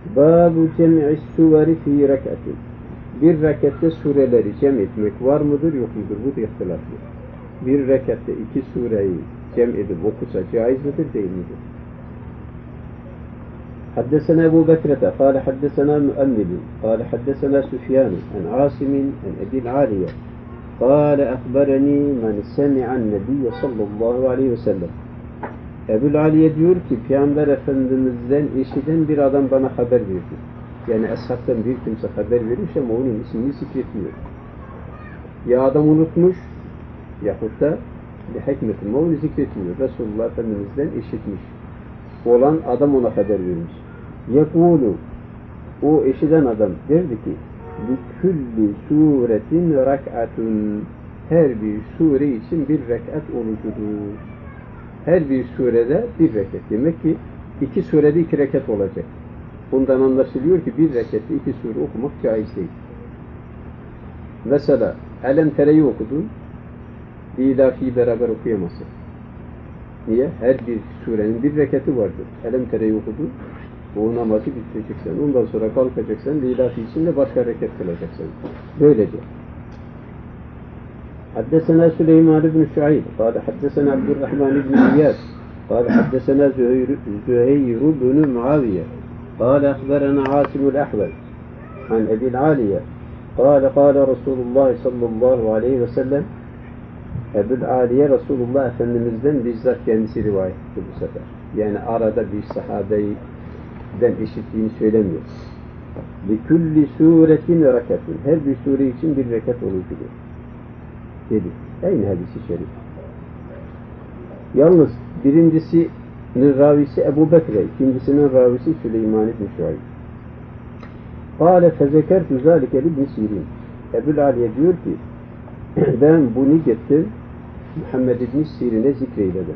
Babu cem'i suveri fi rekatin. Bir rekatte sureleri cem etmek var mıdır yok mudur? Bu da ihtilaflı. Bir rekatte iki sureyi cem edip okusa caiz midir değil midir? حدثنا أبو بكرة قال حدثنا مؤمل قال حدثنا سفيان عن عاصم عن أبي العالية قال أخبرني من سمع النبي صلى الله عليه وسلم. Ebu'l Aliye diyor ki Peygamber Efendimiz'den işiten bir adam bana haber verdi. Yani ashabtan bir kimse haber vermiş ama onun ismini zikretmiyor. Ya adam unutmuş yahut da bir hikmetin onu zikretmiyor. Resulullah Efendimiz'den işitmiş olan adam ona haber vermiş. Yekulu, o eşiden adam derdi ki likülli suretin rak'atun, her bir sure için bir rekat olucudur. Her bir surede bir rekat. Demek ki iki surede iki rekat olacak. Bundan anlaşılıyor ki bir rekatte iki sure okumak caiz değil. Mesela Elem Tere'yi okudun, İlafi'yi beraber okuyamazsın. Niye? Her bir surenin bir rekatı vardır. Elem Tere'yi okudun, o namazı bitireceksen. Ondan sonra kalkacaksan, İlafi için de başka rekat kılacaksın. Böylece. حدثنا سليمان بن شعيب قال حدثنا عبد الرحمن بن زياد قال حدثنا زهير بن معاوية قال أخبرنا عاصم الأحول عن أبي العالية قال قال رسول الله صلى الله عليه وسلم. Ebu'l Aliye Resulullah Efendimiz'den bizzat kendisi rivayet etti bu sefer. Yani arada bir sahabeden işittiğini söylemiyor. Likulli suretin rekatun. Her bir sure için bir rekat olucudur dedi. Aynı hadisi şerif. Yalnız birincisinin ravisi Ebu Bekre, ikincisinin ravisi Süleyman ibn Şuayb. Kâle fezekertü zâlike ibn Sirin. Ebu'l Aliye diyor ki ben bunu getir Muhammed ibn Sirin'e zikreyledim.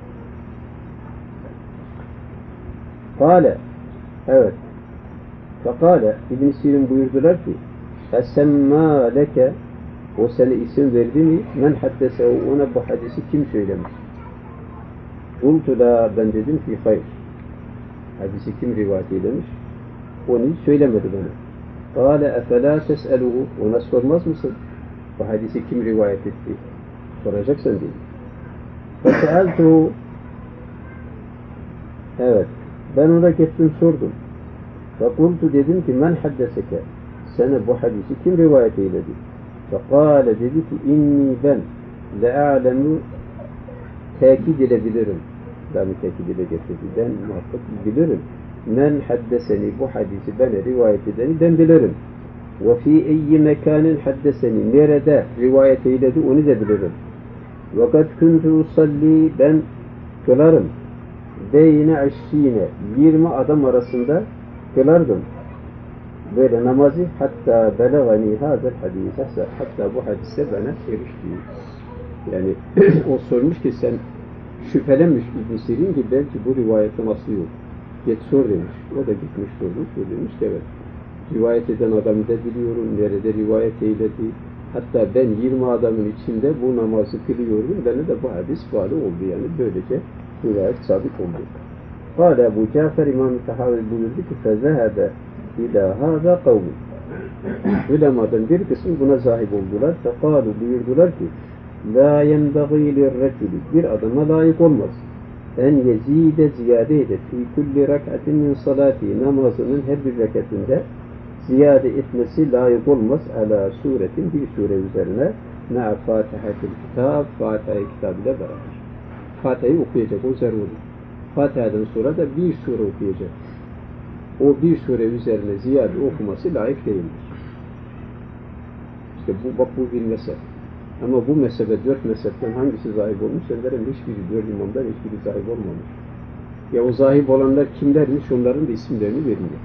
Kâle, evet. Fekâle ibn Sirin buyurdular ki esemmâ leke, o sana isim verdi mi? Men haddesehu, ona bu hadisi kim söylemiş? Kultu la, ben dedim ki hayır. Hadisi kim rivayet eylemiş? Onu söylemedi bana. Kâle efelâ tes'eluhu, ona sormaz mısın? Bu hadisi kim rivayet etti? Soracaksın dedi. Feseeltuhu, evet. Ben ona gittim sordum. Fekultu, dedim ki men haddeseke, sana bu hadisi kim rivayet eyledi? Fekâle, dedi ki inni ben le'alemu, tekid edebilirim. Ben tekid ile getirdi. Ben muhakkak bilirim. Men haddeseni, bu hadisi bana rivayet edeni ben bilirim. Ve fî eyyi mekânin haddeseni, nerede rivayet eyledi onu da bilirim. Ve kad kuntu usalli, ben kılarım. Beyne eşşîne, 20 adam arasında kılardım. Böyle namazı, hatta belagani hazel hadis, hatta bu hadise bana erişti. Yani o sormuş ki sen şüphelenmiş İbn Sirin ki belki bu rivayetin aslı yok. Git sor demiş. O da gitmiş sormuş. O demiş ki evet. Rivayet eden adamı da biliyorum. Nerede rivayet eyledi. Hatta ben 20 adamın içinde bu namazı kılıyorum. Bana da bu hadis bağlı oldu. Yani böylece rivayet sabit oldu. Kâle Ebu Cafer İmam-ı Tahavi buyurdu ki فَذَهَبَ İlâ hâzâ kavmi. Ulemadan bir kısmı buna sahip oldular. Fekâlu, buyurdular ki lâ yenbagî lirreculi, bir adama layık olmaz. En yezîde, ziyade eder. Fî kulli rek'atin min salâti, namazının her bir rekatinde ziyade etmesi layık olmaz. Alâ suretin, bir sure üzerine me'a fâtihatil kitâb, Fatiha-i kitab ile beraber. Fatiha'yı okuyacak, o zaruri. Fatiha'dan sonra da bir sure okuyacak. O bir sure üzerine ziyade okuması layık değildir. İşte bu bir mezhep. Ama bu mezhebe, 4 mezhepten hangisi zahip olmuş? Onların hiçbiri, 4 imamdan hiçbiri zahip olmamış. Ya o zahip olanlar kimlermiş? Onların da isimlerini vermiyor.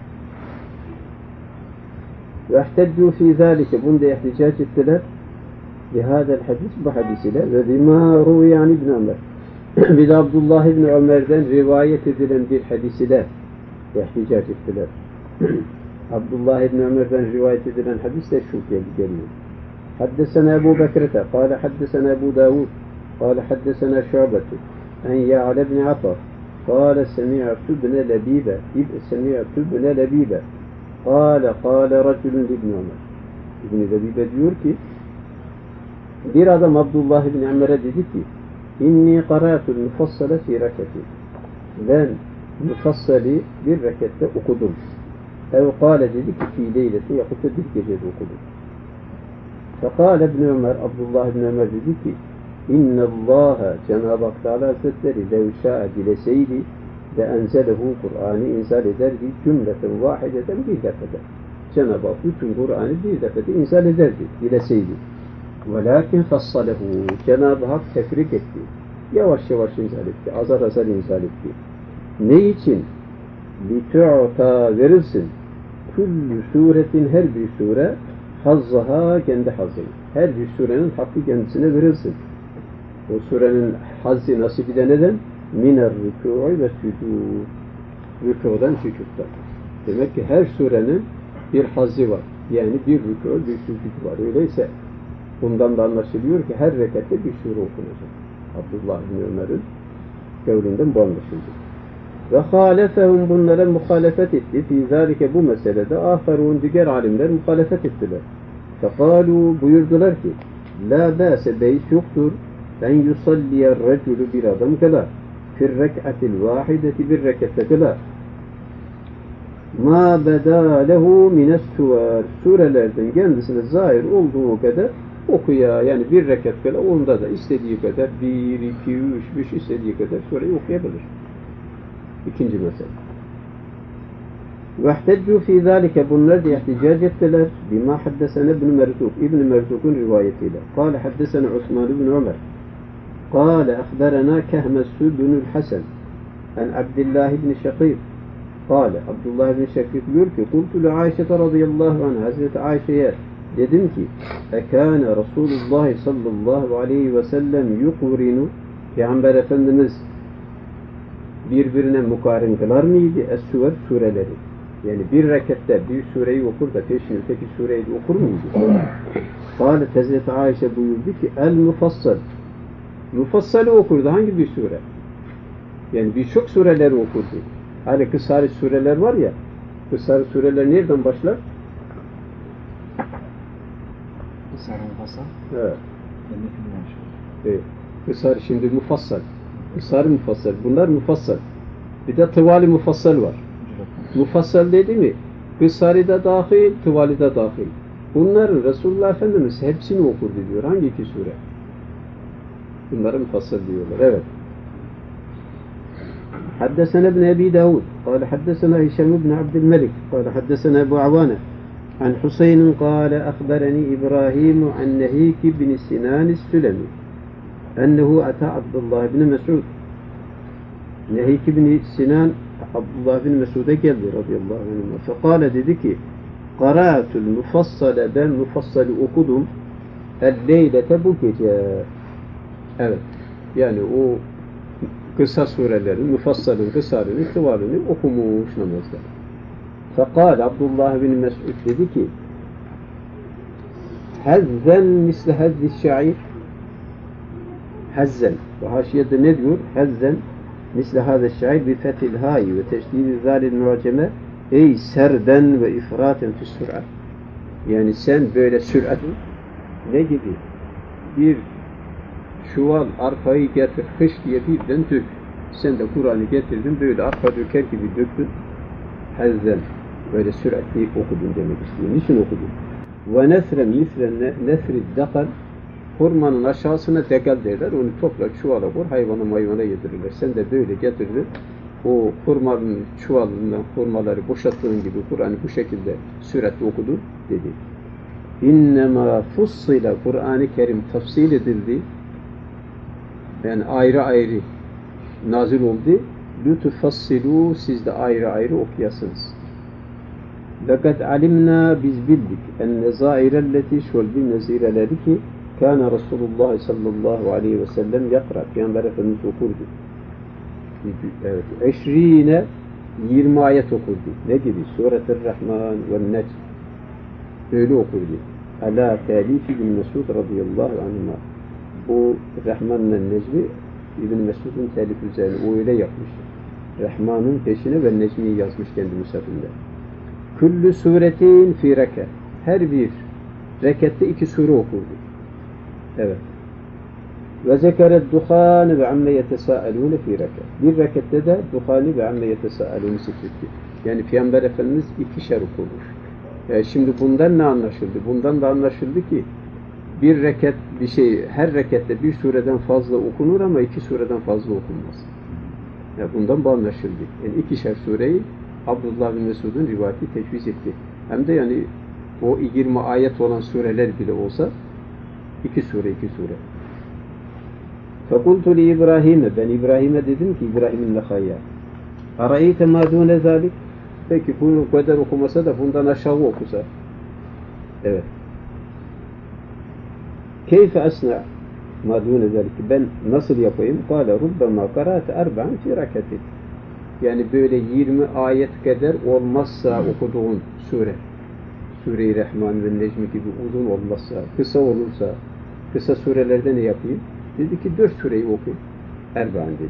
وَاَحْتَجُّوا ف۪ي ذَٰلِكَ, bunda ihticac ettiler. بِهَذَا الْحَدِيث, bu hadis ile ve بِمَا رُوِيَ عَنْ İbn Ömer. Bir de Abdullah İbni Ömer'den rivayet edilen bir hadis ile ihticac ettiler. Abdullah İbni Ömer'den rivayet edilen hadis de şu geliyor. حدثنا أبو بكرة قال حدثنا أبو داود قال حدثنا شعبة عن يعلى بن عطاء قال سمعت ابن لبيبة سمعت ابن لبيبة قال رجل لابن عمر. İbn Lebibe diyor ki bir adam Abdullah ibn Ömer'e dedi ki inni qara'tul mufassale fi rakati. Ben mufassali bir rekatte okudum. Ev kâle dedi ki fi leyleti yakutta bir gecede okudum. Fekâle ibn Ömer, Abdullah ibn Ömer dedi ki İnnallâhe Cenab-ı Hak Teala Hazretleri lev şâ'e dileseydi de enzelehu Kur'an'ı inzal ederdi cümleten vahideten bir defede. Cenab-ı Hak bütün Kur'an'ı bir defede inzal ederdi dileseydi. Velakin fassalehu Cenab-ı Hak tefrik etti. Yavaş yavaş inzal etti. Azar azar inzal etti. Ne için? Litu'ta verilsin. Küllü suretin her bir sure hazzaha kendi hazzını. Her bir surenin hakkı kendisine verilsin. O surenin hazzi nasibi de neden? Miner rükû'i ve sücûd. Rükû'dan sücuddan. Demek ki her surenin bir hazzi var. Yani bir rükû, bir sücud var. Öyleyse bundan da anlaşılıyor ki her rekatte bir sure okunacak. Abdullah bin Ömer'in kavlinden bu anlaşıldı. Ve halefehum bunlara muhalefet etti. Fî zâlike bu meselede âferûn diğer alimler muhalefet ettiler. Fekâlû buyurdular ki lâ bâse beys yoktur en yusalliyer recülü bir adam kılar. Fir rek'atil vâhideti bir rekatte kılar. Ma bedâ lehu mines suvar surelerden kendisine zahir olduğu kadar okuya yani bir rekat kılar. Onda da istediği kadar 1, 2, 3, 5 istediği kadar sureyi okuyabilir. İkinci mesele. وَاحْتَجُّوا فِي ذَٰلِكَ bunlar diye ihticac ettiler. بِمَا حَدَّسَنَ ابْنُ مَرْزُوقٍ İbn Merzuk'un rivayetiyle. قال حدثنا عثمان بن عمر قال أخبرنا كهمس بن الحسن عن عبد الله بن شقيق قال Abdullah bin Şakik diyor ki قلت لعائشة رضي الله عنها Hazreti Ayşe'ye dedim ki ekâne Resulullah sallallahu aleyhi ve sellem yukurinu Peygamber Efendimiz birbirine mukarin kılar mıydı? Es-Suver sureleri. Yani bir rekatte bir sureyi okur da peşin öteki sureyi de okur muydu? Kâle Hazreti Ayşe buyurdu ki el-mufassal. Mufassalı okurdu. Hangi bir sure? Yani birçok sureleri okurdu. Hani kısari sureler var ya, kısari sureler nereden başlar? Kısari mufassal? Evet. Evet. Kısari şimdi mufassal. Kısari mufassal. Bunlar mufassal. Bir de tıvali mufassal var. Mufassal dedi mi? Kısari de dahil, tıvali de dahil. Bunların Resulullah Efendimiz hepsini okurdu diyor. Hangi iki sure? Bunları mufassal diyorlar. Evet. حدثنا ابن أبي داود قال حدثنا هشام بن عبد الملك قال حدثنا أبو عوانة عن حسين قال أخبرني إبراهيم عن نهيك بن سنان السلمي أنه أتى عبد الله بن مسعود نهيك بن سنان عبد الله بن مسعود'a geldi radıyallahu anh. فقال dedi ki قرأت المفصل ben mufassali okudum el-leylete bu gece. Evet. Yani o kısa surelerin, müfassalın, kısarını, tıvalını okumuş namazda. Fekal Abdullah bin Mes'ud dedi ki Hazzen misle hazzi şair Hazzen. Ve haşiyede ne diyor? Hazzen misle hazzi şair bi fethil hayi ve teşdidi zalil muaceme ey serden ve ifraten fi sürat. Yani sen böyle sürat ne gibi? Bir çuval arkayı getir, kış diye birden dök. Sen de Kur'an'ı getirdin, böyle arka döker gibi döktün. Hazzen, böyle süratli okudun demek istiyor. Niçin okudun? Ve nesren misle nesri dekal, hurmanın aşağısına dekal derler, onu topla çuvala koy, hayvana yedirirler. Sen de böyle getirdin, o hurmanın çuvalından hurmaları boşalttığın gibi Kur'an'ı bu şekilde süratli okudun dedi. İnnemâ fussila, Kur'an-ı Kerim tafsil edildi. Yani ayrı ayrı nazil oldu. Lütüfassilu siz de ayrı ayrı okuyasınız. Lekad alimna biz bildik en nezairelleti şolbi nezireleri ki kana Resulullah sallallahu aleyhi ve sellem yakra. Peygamber Efendimiz okurdu. Evet. 20 ayet okurdu. Ne gibi? Suret-i Rahman ve Necm. Öyle okurdu. Ala talifi bin Mesud radıyallahu anhuma. Bu Rahman'la Necmi İbn Mesud'un telif üzerine o öyle yapmış. Rahman'ın peşine ve Necmi'yi yazmış kendi müsafinde. Küllü suretin fi reke. Her bir rekette 2 sure okurdu. Evet. Ve zekeret duhane ve amme yetesâelûne fi reke. Bir rekette de duhani ve amme yetesâelûne zikretti. Yani Peygamber Efendimiz 2'şer okurmuş. Şimdi bundan ne anlaşıldı? Bundan da anlaşıldı ki bir rekat bir şey, her rekatte bir sureden fazla okunur ama 2 sureden fazla okunmaz. Bundan bu anlaşıldı. Yani 2'şer sureyi Abdullah bin Mesud'un rivayeti tecviz etti. Hem de yani o 20 ayet olan sureler bile olsa 2 sure. Fekultu li İbrahim'e, ben İbrahim'e dedim ki İbrahim'in lehayya. Arayte ma dune zalik. Peki bunu kadar okumasa da bundan aşağı okusa. Evet. Keyfe asna ma dune zalik. Ben nasıl yapayım? Kâle rubbema karâte erba'an fi rakatin. Yani böyle 20 ayet kadar olmazsa okuduğun sure. Sure-i Rahman ve Necmi gibi uzun olmazsa, kısa olursa, kısa surelerde ne yapayım? Dedi ki 4 sureyi oku. Erba'an dedi.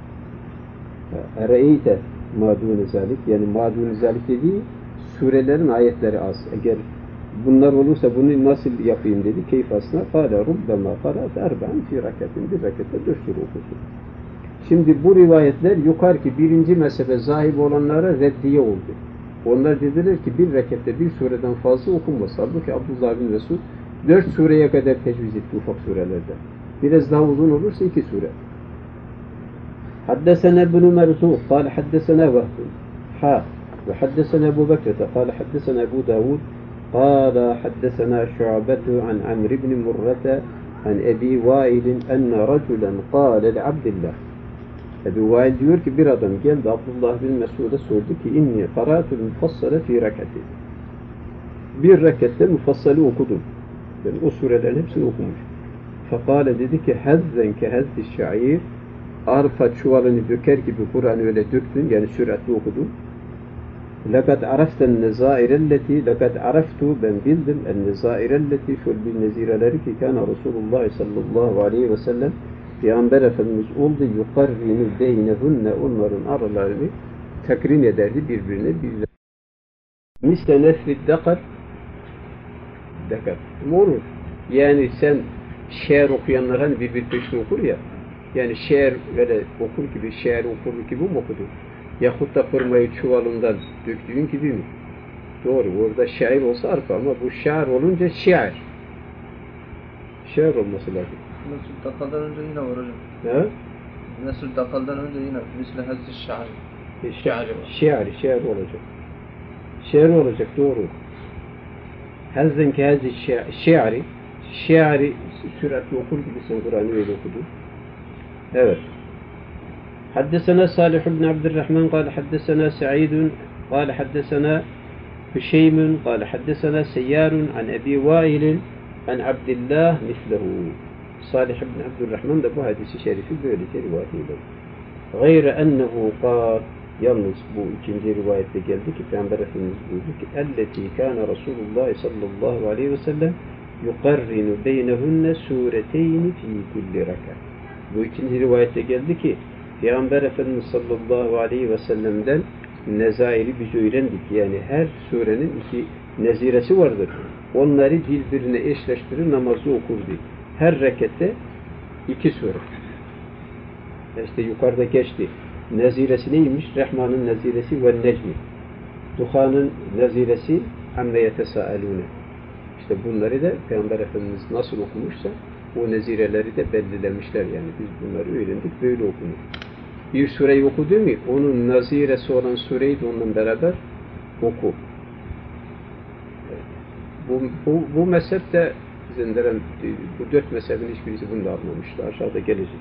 Ereyte madûne zalik, yani madûne zalik dediği surelerin ayetleri az. Eğer bunlar olursa bunu nasıl yapayım dedi. Keyfasına kâle rubbema karâte erba'an fi rakatin. Bir rakatte 4 sure okusun. Şimdi bu rivayetler yukarıki birinci mezhebe sahip olanlara reddiye oldu. Onlar dediler ki bir rekatte bir sureden fazla okunmaz. Halbuki Abdullah bin Mesud 4 sureye kadar tecviz etti ufak surelerde. Biraz daha uzun olursa 2 sure. Haddesena ibn Merzuq قال حدثنا وهب وحدثنا أبو بكر قال حدثنا أبو داود قال حدثنا شعبة عن عمرو بن مرة عن أبي وائل أن رجلا قال لعبد الله. Ebu Vail diyor ki bir adam geldi Abdullah bin Mesud'a sordu ki inni qara'tul mufassale fi rekati. Bir rekatte mufassali okudum. Yani o surelerin hepsini okumuş. Fekale dedi ki hazzen ke hazzi şair, arpa çuvalını döker gibi Kur'an'ı öyle döktün, yani süratli okudun. Lekad araften nezairelleti, lekad araftu, ben bildim en nezairelleti, şöyle bir nezireleri ki kana Resulullah sallallahu aleyhi ve sellem Peygamber Efendimiz oldu yukarrinu beynehunne, onların aralarını takrin ederdi birbirine. Misle nefrid dakar mı olur? Yani sen şiir okuyanlar hani bir peşte okur ya, yani şiir böyle okur gibi, şiir okur gibi mi okudu? Yahut da hurmayı çuvalından döktüğün gibi mi? Doğru, orada şair olsa arpa ama bu şair olunca şiir. Şiir olması lazım. Nesul Dakal'dan önce yine var hocam. Ne? Nesul Dakal'dan önce yine misle hazzi şair. Şiir olacak. Şiir olacak, doğru. Hazzen ki hazzi şiiri süratli okur gibisin, Kur'an'ı öyle okudun. Evet. حدثنا صالح بن عبد الرحمن قال حدثنا سعيد قال حدثنا هشيم قال حدثنا سيار عن أبي وائل عن عبد الله مثله. Salih ibn Abdurrahman da bu hadisi şerifi böylece rivayet ediyor. Gayre ennehu kâl, yalnız bu ikinci rivayette geldi ki Peygamber Efendimiz buyurdu ki elleti kâne Resulullah sallallahu aleyhi ve sellem yukarrinu beynehunne sureteyni fî kulli raka. Bu ikinci rivayette geldi ki Peygamber Efendimiz sallallahu aleyhi ve sellem'den nezairi biz öğrendik. Yani her surenin 2 neziresi vardır. Onları birbirine eşleştirir, namazı okurdu. Her rekatte 2 sure. İşte yukarıda geçti. Neziresi neymiş? Rahman'ın neziresi ve necmi. Duhan'ın neziresi amme yetesâelûne. İşte bunları da Peygamber Efendimiz nasıl okumuşsa o nezireleri de belirlemişler. Yani biz bunları öğrendik, böyle okunur. Bir sureyi okudu mu, onun naziresi olan sureyi de onunla beraber oku. Bu mezhep de zinderen, bu 4 mezhebin hiçbirisi bunu da almamıştı. Aşağıda gelecek.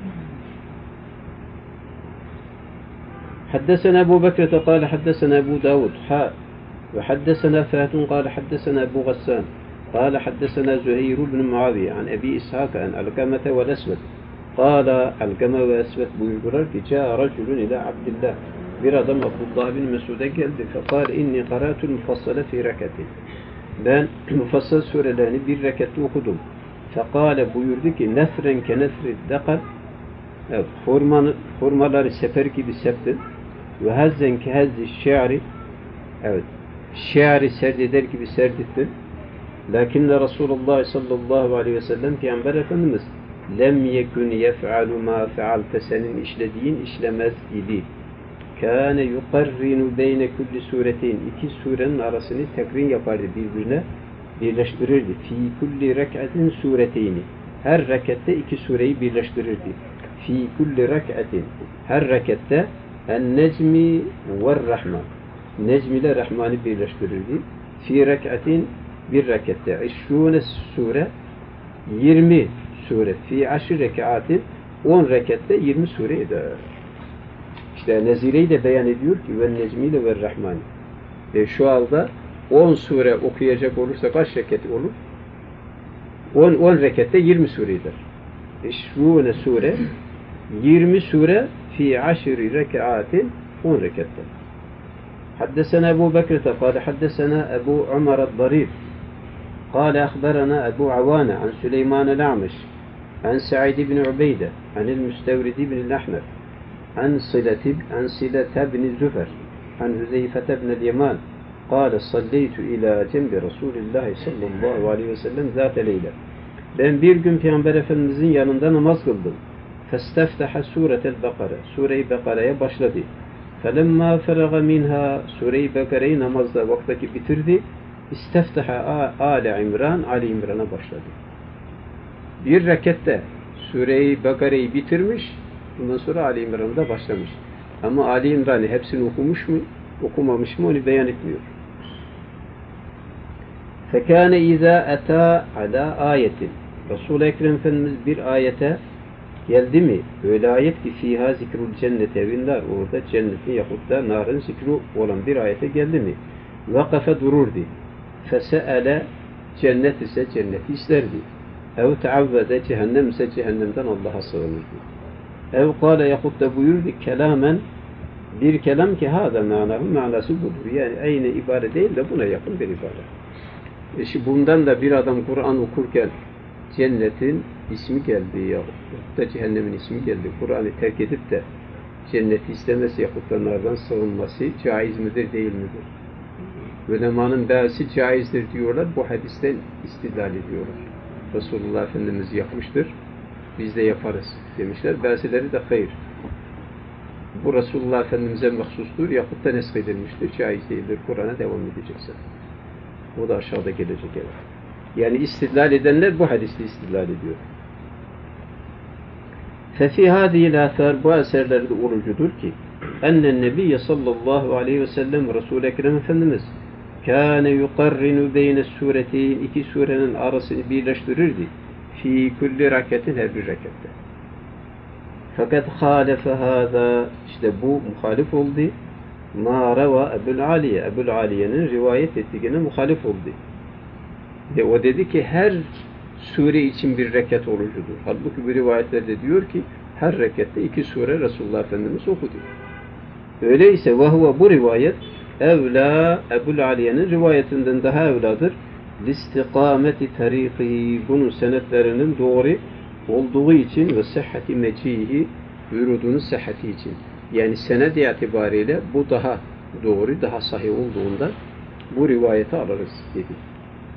حدثنا أبو بكر قال حدثنا أبو داود وحدثنا فهد قال حدثنا أبو غسان قال حدثنا زهير بن معاوية عن أبي إسحاق عن علقمة والأسود قال علقمة والأسود buyurdular ki جاء رجل إلى عبد الله bir adam Abdullah bin Mesud'a geldi فقال إني قرأت المفصل في ركعة ben mufassal surelerini bir rekatte okudum. Fekale buyurdu ki nefren ke nefri dekal, evet, hurmaları seper gibi septin. Ve hazzen ki hazzi şi'ri, evet, şi'ri serdeder gibi serdettin. Lakinne Resulullah sallallahu aleyhi ve sellem Peygamber Efendimiz lem yekun yef'alu ma fealte, senin işlediğin işlemez idi. Kâne yuqarrinu beyne kulli sureteyn, iki surenin arasını tekrin yapardı, birbirine birleştirirdi. Fi kulli rek'atin sureteyni, her rekatte iki sureyi birleştirirdi. Fi kulli rek'atin, her rekatte en-necmi ve'r-rahman, necm ile rahmanı birleştirirdi. Fi rek'atin, bir rekatte 20 sure, 20 sure. Fi 10 rekatin, 10 rekatte 20 sure eder. İşte Nezire'yi de beyan ediyor ki ve necmiyle ve rahmani. Şu anda 10 sure okuyacak olursa kaç rekat olur? 10 rekatte 20 sure eder. 20 sure, 20 sure fi 10 rekatin, 10 rekatte. حدثنا أبو بكر قال حدثنا أبو عمر الضرير قال أخبرنا أبو عوانة عن سليمان الأعمش عن سعيد بن عبيدة عن المستورد بن الأحنف عن صلة بن زفر عن حذيفة بن اليمان قال صليت إلى جنب رسول الله صلى الله عليه وسلم ذات ليلة. Ben bir gün Peygamber Efendimizin yanında namaz kıldım. فَاسْتَفْتَحَ سُورَةَ الْبَقَرَةِ, Sure-i Bekara'ya başladı. فَلَمَّا فَرَغَ مِنْهَا, Sure-i Bekara'yı namazda vaktaki bitirdi. İsteftaha Ale İmran, Ali İmran'a başladı. Bir rekatte Sure-i Bekara'yı bitirmiş, bundan sonra Ali İmran'da başlamış. Ama Ali İmran'ı hepsini okumuş mu, okumamış mı onu beyan etmiyor. فَكَانَ اِذَا اَتَى عَلَى ayetin, Resul-i Ekrem Efendimiz bir ayete geldi mi? Öyle ayet ki fiha zikrul cennet evinler, orada cennetin yahut da narın zikru olan bir ayete geldi mi? Vakafe dururdu. Fese'ele, cennet ise cenneti isterdi. Ev teavvede, cehennem ise cehennemden Allah'a sığınırdı. Ev kâle yahut da buyurdu kelamen, bir kelam ki hâda manası budur. Yani aynı ibare değil de buna yakın bir ibare. Bundan da bir adam Kur'an okurken cennetin ismi geldi yahut da cehennemin ismi geldi. Kur'an'ı terk edip de cenneti istemesi yahut da nardan sığınması caiz midir, değil midir? Ulemanın bazısı caizdir diyorlar. Bu hadisten istidlal ediyorlar. Resulullah Efendimiz yapmıştır. Biz de yaparız demişler. Bazıları da hayır. Bu Resulullah Efendimiz'e mahsustur. Yahut da nesk edilmiştir. Caiz değildir. Kur'an'a devam edeceksin. O da aşağıda gelecek. Evet. Yani istidlal edenler bu hadiste istidlal ediyor. فَفِي هَذِهِ الْاثَارِ, bu eserlerde olucudur ki اَنَّ النَّبِيَّ sallallahu aleyhi ve sellem, Resul-i Ekrem Efendimiz كَانَ يُقَرِّنُ بَيْنَ السُّورَتَيْنِ, iki surenin arasını birleştirirdi. فِي كُلِّ رَكَةٍ, her bir rekatte. Fakat خَالَفَ هَذَا, işte bu muhalif oldu. مَا رَوَى Ebu'l-Aliye, Ebu'l-Aliye'nin rivayet ettiğine muhalif oldu. O dedi ki her sure için bir rekat orucudur. Halbuki bu rivayetlerde diyor ki her rekatte iki sure Resulullah Efendimiz okudu. Öyleyse vahve, bu rivayet evla, Ebu'l-Aliye'nin rivayetinden daha evladır. Listikameti tarihi, bunun senetlerinin doğru olduğu için ve sıhhati mecihi, vürudunun sıhhati için. Yani senet itibariyle bu daha doğru, daha sahih olduğunda bu rivayeti alırız dedi.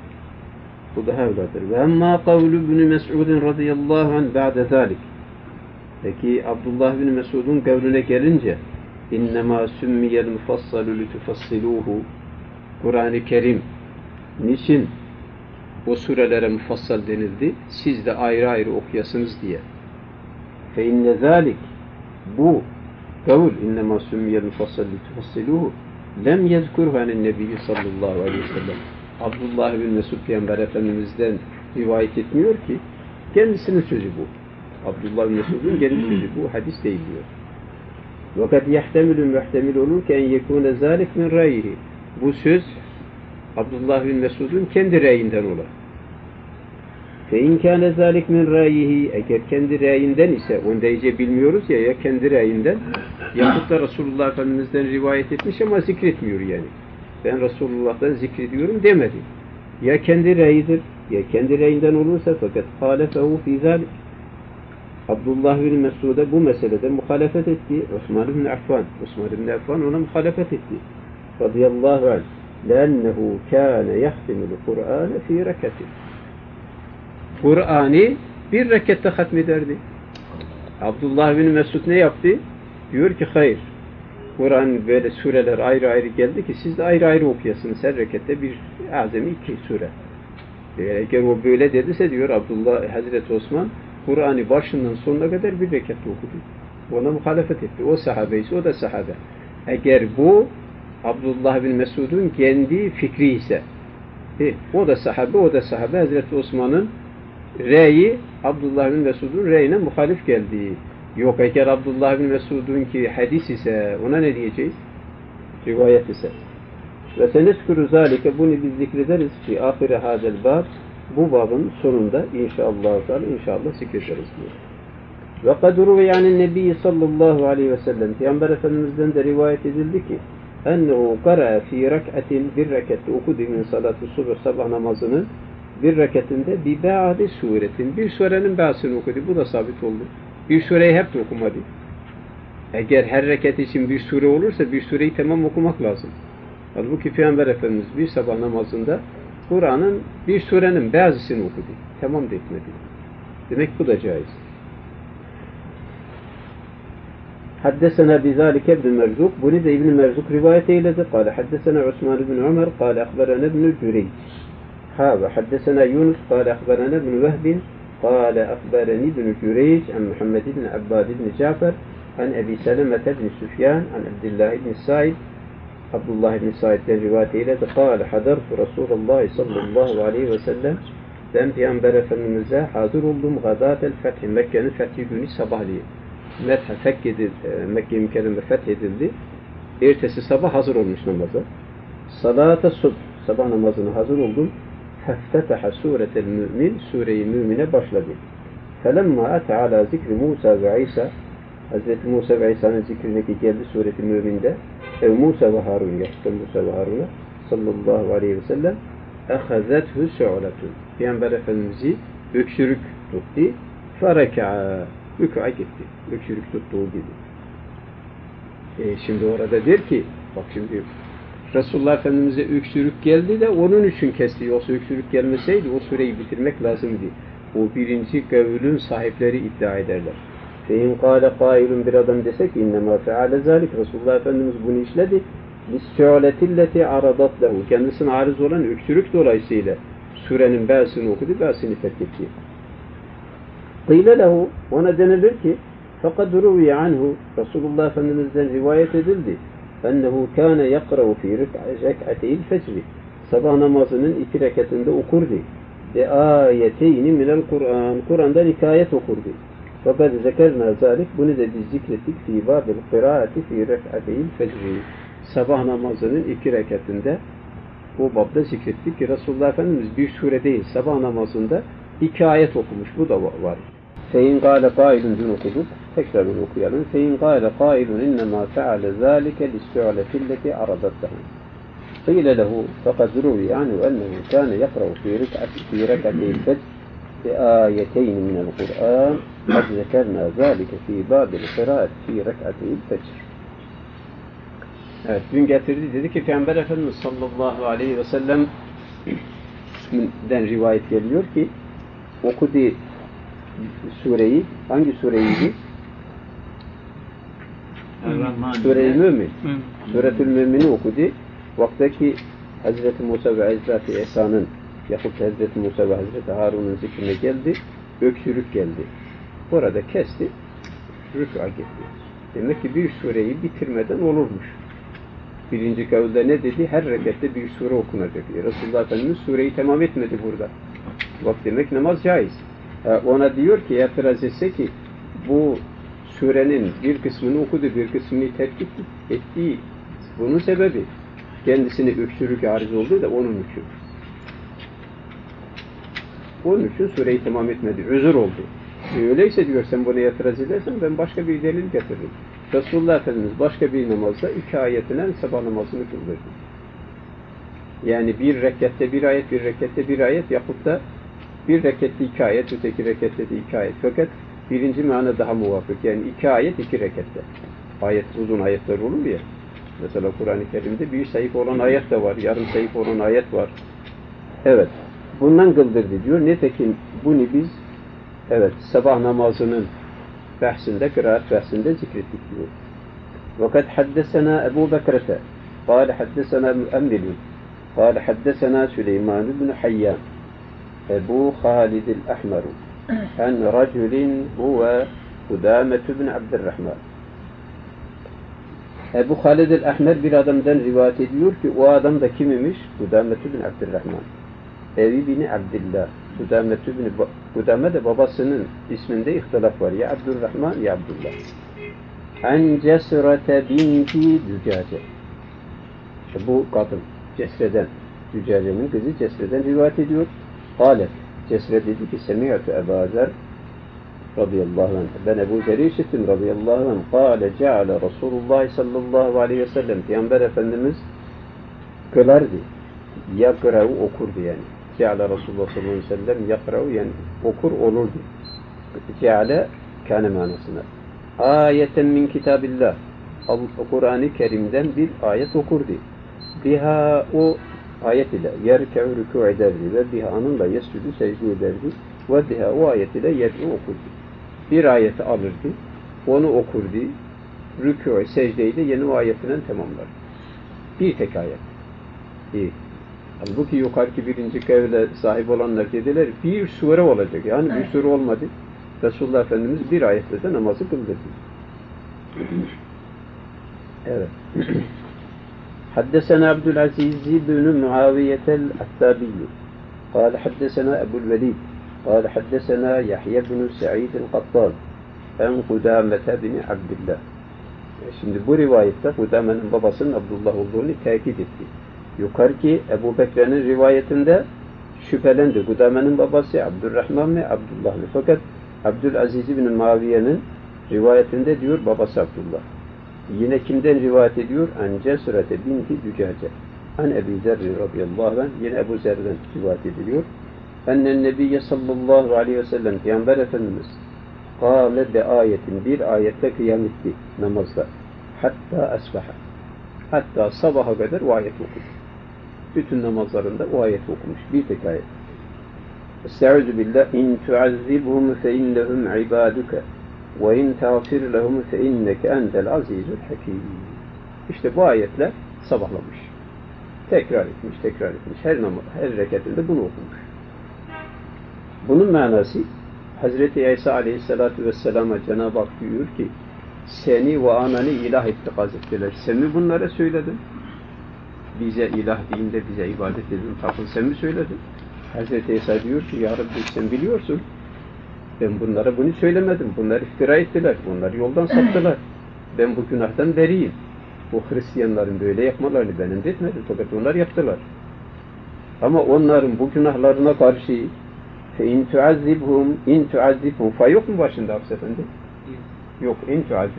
Bu daha evladır. Ve emmâ kavlu ibn Mes'udin radıyallahu anh ba'de zâlik. Peki Abdullah bin Mes'ud'un kavline gelince innemâ sümmiyel mufassalu lütüfassilûhu, Kur'an-ı Kerim niçin o surelere mufassal denildi? Siz de ayrı ayrı okuyasınız diye. Fe inne zâlik, bu kavul innemâ sümmiyel mufassalu lütüfassilûhu lem yezkurhu anin nebiyyü sallallahu aleyhi ve sellem. Abdullah bin Mesud Peygamber Efendimiz'den rivayet etmiyor ki, kendisinin sözü bu. Abdullah bin Mesud'un kendi sözü bu, hadis değil diyor. Fakat yahtemilü muhtemil olur ki en yekûne zâlik min râyihi. Bu söz Abdullah bin Mesud'un kendi reyinden olur. Fe in kâne zâlik min râyihi, eğer kendi reyinden ise, onu iyice bilmiyoruz ya kendi reyinden, yahut da Resulullah Efendimiz'den rivayet etmiş ama zikretmiyor yani. Ben Resulullah'tan zikrediyorum demedi. Ya kendi reyidir, ya kendi reyinden olursa fakat hâlefehu fî zâlik. Abdullah bin Mesud'a bu meselede muhalefet etti. Osman bin Affan. Osman bin Affan ona muhalefet etti. Radıyallahu anh. لَأَنَّهُ كَانَ يَخْتِمُ الْقُرْآنَ فِي رَكَةٍ Kur'an'ı bir rekatte hatmederdi. Abdullah bin Mesud ne yaptı? Diyor ki hayır. Kur'an böyle sureler ayrı ayrı geldi ki siz de ayrı ayrı okuyasınız. Her rekatte bir azami 2 sure. Eğer o böyle dediyse diyor Abdullah Hazreti Osman Kur'an'ı başından sonuna kadar bir rekatte okudu. Ona muhalefet etti. O sahabe ise o da sahabe. Eğer bu Abdullah bin Mesud'un kendi fikri ise o da sahabe, o da sahabe. Hazreti Osman'ın reyi Abdullah bin Mesud'un reyine muhalif geldi. Yok eğer Abdullah bin Mesud'un ki hadis ise ona ne diyeceğiz? Rivayet ise. Ve seneskuru zalike bunu biz zikrederiz ki ahire hadel bab bu babın sonunda inşallah zikrederiz diyor. Ve kadru yani Nebi sallallahu aleyhi ve sellem Peygamber Efendimiz'den de rivayet edildi ki ennehu kara fi rek'atin bir rekatte okudu min salatu subh sabah namazının bir rekatinde bi ba'di suretin bir surenin ba'sını okudu. Bu da sabit oldu. Bir sureyi hep de okumadı. Eğer her rekat için bir sure olursa bir sureyi tamam okumak lazım. Halbuki Peygamber Efendimiz bir sabah namazında Kur'an'ın bir surenin bazısını okudu. Tamam da etmedi. Demek bu da caiz. Haddesena bizalike ibn Merzuk. Bunu da İbn Merzuk rivayet eyledi. Kale haddesena Osman ibn Ömer. Kale akberana ibn Cüreyc. ve haddesena Yunus. Kale akberana ibn Vehbin. Kale akberani ibn Cüreyc. An Muhammed ibn Abbad ibn Cafer. An Ebi Selemet ibn Süfyan. An Abdullah ibn Said. Abdullah ibn Said'den rivayet eyledi. Kale hadartu Resulullah sallallahu aleyhi ve sellem. Ben Peygamber Efendimiz'e hazır oldum. Gadatel fethi. Mekke'nin fethi günü sabahleyin. Mekke-i Mükerreme fethedildi. Ertesi sabah hazır olmuş namaza. Salata subh. Sabah namazına hazır oldum. Feftetaha suretel mümin. Sure-i mümine başladı. Felemma ate ala zikri Musa ve İsa. Hazreti Musa ve İsa'nın zikrindeki geldi sureti müminde. Musa ve Harun yaptı. Musa ve Harun'a sallallahu aleyhi ve sellem ehazethü su'letun. Peygamber Efendimiz'i öksürük tuttu. Fereka'a. Rükû'a gitti. Öksürük tuttuğu gibi. Şimdi orada der ki, bak şimdi Resulullah Efendimiz'e öksürük geldi de onun için kesti. Yoksa öksürük gelmeseydi o süreyi bitirmek lazımdı. O birinci kavlün sahipleri iddia ederler. Fein kâle kâilun bir adam dese ki innemâ feale zâlik. Resulullah Efendimiz bunu işledi. Bis-su'letilleti aradat lehu. Kendisine arız olan öksürük dolayısıyla surenin ba'sını okudu, ba'sını fethetti. Kıyle lehu, ona denilir ki fakat ruviye anhu Resulullah Efendimiz'den rivayet edildi ennehu kâne yakra'u fî rek'ateyil fecri sabah namazının 2 rekatında okurdu ve ayeteyni minel Kur'an Kur'an'dan 2 ayet okurdu fakat zekerna zalik bunu da biz zikrettik fî bâbil kıraati fî rek'ateyil fecri sabah namazının 2 rekatında bu babda zikrettik ki Resulullah Efendimiz bir sure değil sabah namazında 2 ayet okumuş. Bu da var. Fein gâle kâilun dün okuduk. Tekrar onu okuyalım. Fein gâle kâilun innemâ fe'ale zâlike lissu'letilleti aradatlahu. Qîle lehu fekad ruviye anhu ennehu kâne yakra'u fî rek'ateyil fecr bi âyeteyni minel Kur'an kad zekernâ zâlike fî bâbil kıraat fî rek'ateyil fecr. Evet, dün getirdi. Dedi ki Peygamber Efendimiz sallallahu aleyhi ve sellem'den rivayet geliyor ki okudu sureyi, hangi sureydi? Sure-i Mümin. Suretül Mümin'i okudu. Vaktaki Hazreti Musa ve Hazreti İsa'nın yahut Hazreti Musa ve Hazreti Harun'un zikrine geldi. Öksürük geldi. Orada kesti. Rükû'a gitti. Demek ki bir sureyi bitirmeden olurmuş. Birinci kavulda ne dedi? Her rekatte bir sure okunacak. Resulullah Efendimiz sureyi tamam etmedi burada. Bak demek namaz caiz. Ona diyor ki, itiraz etse ki bu surenin bir kısmını okudu, bir kısmını terk ettiği bunun sebebi kendisine öksürük arız oldu da onun için. Onun için sureyi tamam etmedi. Özür oldu. Öyleyse diyor sen buna itiraz edersen ben başka bir delil getiririm. Resulullah Efendimiz başka bir namazda 2 ayetinden sabah namazını kıldırdı. Yani bir rekatte bir ayet, bir rekatte bir ayet yahut da bir rekatte 2 ayet, öteki rekatte de 2 ayet. Fakat Birinci mana daha muvafık. Yani 2 ayet 2 rekatte. Ayet, uzun ayetler olur ya. Mesela Kur'an-ı Kerim'de bir sayfa olan ayet de var. Yarım sayfa olan ayet var. Evet. Bundan kıldırdı diyor. Nitekim bunu biz sabah namazının bahsinde, kıraat bahsinde zikrettik diyor. Fakat haddesena Ebu Bekrete قال حدثنا مؤمل قال حدثنا سليمان بن حيان أبو خالد الأحمر عن رجل هو قدامة بن عبد الرحمن. Ebu Halid el-Ahmer bir adamdan rivayet ediyor ki o adam da kimmiş? Kudame bin Abdurrahman. Evi bin Abdillah. Kudame de babasının isminde ihtilaf var. Ya Abdurrahman ya Abdullah. An Cesrete binti Dücace. Bu kadın Cesre'den, Dücace'nin kızı Cesre'den rivayet ediyor. Halet. Cesre dedi ki Semi'tu Ebu Zer radıyallahu anh. Ben Ebu Zer'i işittim radıyallahu anh. Kâle ceale Resulullah sallallahu aleyhi ve sellem. Peygamber Efendimiz kılardı. Yakra'u okurdu yani. Ceale Resulullah sallallahu aleyhi ve sellem yakra'u yani okur olurdu. Ceale kâne manasına. Ayeten min kitabillah. Kur'an-ı Kerim'den bir ayet okurdu. Biha o ayet ile yerke'u rükû ederdi ve biha anınla yescüdü secde ederdi ve biha o ayet ile yerke'u okurdu. Bir ayeti alırdı, onu okurdu, rükû, secdeyi de yeni o ayetinden tamamlardı. Bir tek ayet. İyi. Halbuki yukarıki birinci kavle sahip olanlar dediler, bir sure olacak. Yani bir sure olmadı. Resulullah Efendimiz bir ayetle de namazı kıldırdı. Evet. حدثنا عبد العزيز بن معاوية الأتابي قال حدثنا أبو الوليد قال حدثنا يحيى بن سعيد القطان عن قدامة بن عبد الله. Şimdi bu rivayette Kudame'nin babasının Abdullah olduğunu tekit etti. Yukarıki Ebu Bekir'in rivayetinde şüphelendi. Kudame'nin babası Abdurrahman mı Abdullah mı? Fakat Abdülaziz bin Muaviye'nin rivayetinde diyor babası Abdullah. Yine kimden rivayet ediyor? An Cesrete binti Dücace. An Ebu Zerri radıyallahu anh. Yine Ebu Zerri'den rivayet ediliyor. Ennen Nebiyye sallallahu aleyhi ve sellem Peygamber Efendimiz kâle be ayetin bir ayette kıyam etti namazda. Hatta asbaha. Hatta sabaha kadar o ayet okumuş. Bütün namazlarında o ayet okumuş. Bir tek ayet. Estaizu billah in tuazzibhum fe innehum ibaduke ve in tağfir lehum fe inneke entel azizul hakim. İşte bu ayetler sabahlamış. Tekrar etmiş. Her rekatinde bunu okumuş. Bunun manası Hazreti İsa aleyhissalatu vesselama Cenab-ı Hak diyor ki seni ve ananı ilah ittikaz ettiler. Sen mi bunlara söyledin? Bize ilah deyin de bize ibadet edin. Tapın sen mi söyledin? Hazreti İsa diyor ki ya Rabbi sen biliyorsun. Ben bunlara bunu söylemedim. Bunlar iftira ettiler. Bunlar yoldan saptılar. Ben bu günahtan beriyim. Bu Hristiyanların böyle yapmalarını ben emretmedim. Fakat onlar yaptılar. Ama onların bu günahlarına karşı in tuazzibhum fa yok mu başında Hafız Efendi? Yok. In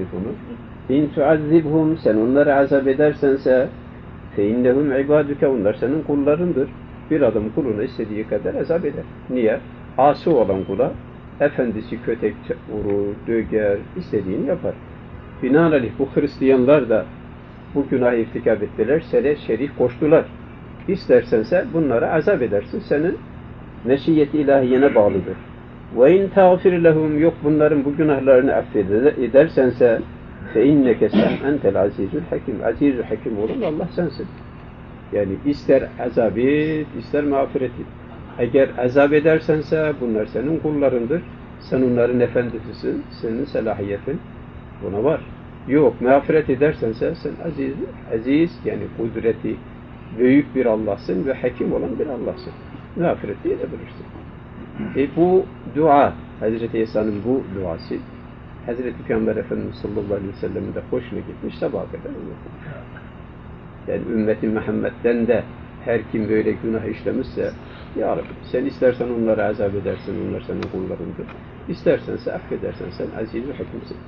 tuazzibhum sen onları azap edersense fe innehum ibaduke onlar senin kullarındır. Bir adam kuluna istediği kadar azap eder. Niye? Asi olan kula efendisi kötek vurur, döger, istediğini yapar. Binaenaleyh bu Hristiyanlar da bu günahı irtikab ettiler, şerif koştular. İstersense bunlara azap edersin. Senin meşiyeti ilahiyene bağlıdır. Ve in tağfir lehum yok bunların bu günahlarını affedersense fe inneke sen entel azizül hakim. Azizül hakim olan Allah sensin. Yani ister azap et, ister mağfiret et. Eğer azap edersense bunlar senin kullarındır. Sen onların efendisisin. Senin selahiyetin buna var. Yok mağfiret edersense sen aziz yani kudreti büyük bir Allah'sın ve hakim olan bir Allah'sın. Mağfiret edebilirsin. Bu dua, Hazreti İsa'nın bu duası, Hazreti Peygamber Efendimiz sallallahu aleyhi ve sellem'in de hoşuna gitmiş, sabaha kadar okumuş. Yani ümmeti Muhammed'den de her kim böyle günah işlemişse, ya Rabbi sen istersen onları azap edersin, onlar senin kullarındır. İstersense affedersen sen aziz ve hakimsin.